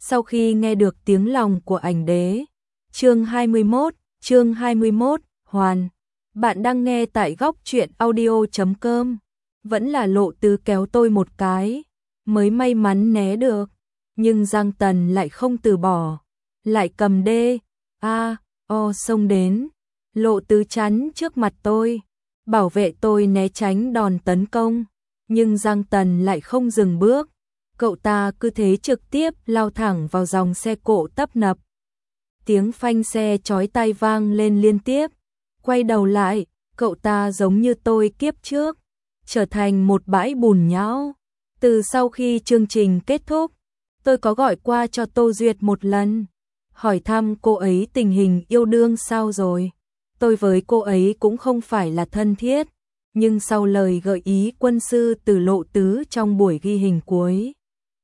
Sau khi nghe được tiếng lòng của ảnh đế. Chương 21, Hoàn. Bạn đang nghe tại góc truyện audio.com. Vẫn là Lộ Tứ kéo tôi một cái, mới may mắn né được. Nhưng Giang Tần lại không từ bỏ, lại cầm xông đến. Lộ Tứ chắn trước mặt tôi, bảo vệ tôi né tránh đòn tấn công. Nhưng Giang Tần lại không dừng bước, cậu ta cứ thế trực tiếp lao thẳng vào dòng xe cộ tấp nập. Tiếng phanh xe chói tai vang lên liên tiếp. Quay đầu lại, cậu ta giống như tôi kiếp trước, trở thành một bãi bùn nhão. Từ sau khi chương trình kết thúc, tôi có gọi qua cho Tô Duyệt một lần, hỏi thăm cô ấy tình hình yêu đương sao rồi. Tôi với cô ấy cũng không phải là thân thiết, nhưng sau lời gợi ý quân sư từ Lộ Tứ trong buổi ghi hình cuối,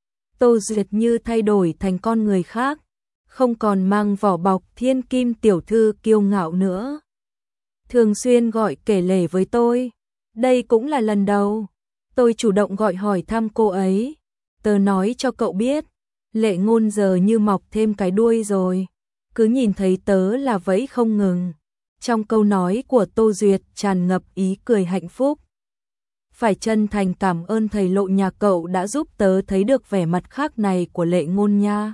Tô Duyệt như thay đổi thành con người khác, không còn mang vỏ bọc thiên kim tiểu thư kiêu ngạo nữa. Thường xuyên gọi kể lể với tôi. Đây cũng là lần đầu tôi chủ động gọi hỏi thăm cô ấy. Tớ nói cho cậu biết, Lệ Ngôn giờ như mọc thêm cái đuôi rồi, cứ nhìn thấy tớ là vẫy không ngừng. Trong câu nói của Tô Duyệt tràn ngập ý cười hạnh phúc. Phải chân thành cảm ơn thầy Lộ nhà cậu đã giúp tớ thấy được vẻ mặt khác này của Lệ Ngôn nha.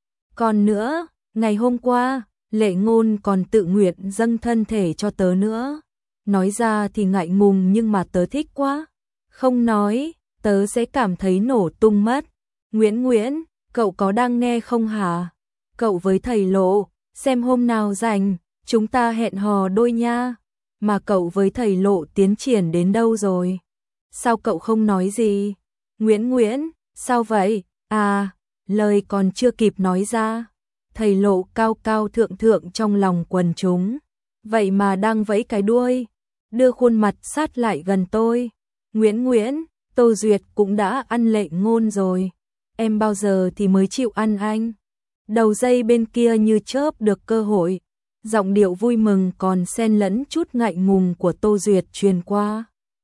Còn nữa, ngày hôm qua, Lệ Ngôn còn tự nguyện dâng thân thể cho tớ nữa. Nói ra thì ngại ngùng nhưng mà tớ thích quá. Không nói, tớ sẽ cảm thấy nổ tung mất. Nguyễn, cậu có đang nghe không hả? Cậu với thầy Lộ, xem hôm nào rảnh, chúng ta hẹn hò đôi nha. Mà cậu với thầy Lộ tiến triển đến đâu rồi? Sao cậu không nói gì? Nguyễn, sao vậy? À, lời còn chưa kịp nói ra. Thầy Lộ cao cao thượng thượng trong lòng quần chúng, vậy mà đang vẫy cái đuôi, đưa khuôn mặt sát lại gần tôi. Nguyễn, Tô Duyệt cũng đã ăn Lệ Ngôn rồi, em bao giờ thì mới chịu ăn anh? Đầu dây bên kia như chớp được cơ hội, giọng điệu vui mừng còn xen lẫn chút ngại ngùng của Tô Duyệt truyền qua.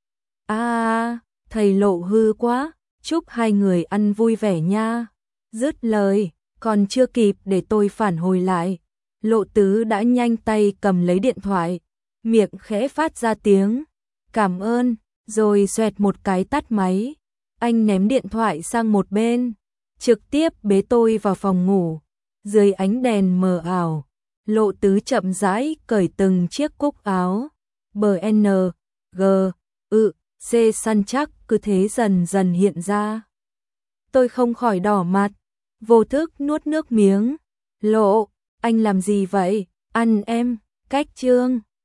Thầy Lộ hư quá, chúc hai người ăn vui vẻ nha. Dứt lời, còn chưa kịp để tôi phản hồi lại, Lộ Tứ đã nhanh tay cầm lấy điện thoại, miệng khẽ phát ra tiếng cảm ơn, rồi xoẹt một cái tắt máy. Anh ném điện thoại sang một bên, trực tiếp bế tôi vào phòng ngủ. Dưới ánh đèn mờ ảo, Lộ Tứ chậm rãi cởi từng chiếc cúc áo C săn chắc cứ thế dần dần hiện ra. Tôi không khỏi đỏ mặt, vô thức nuốt nước miếng. Lộ, anh làm gì vậy? Ăn em, cách chương.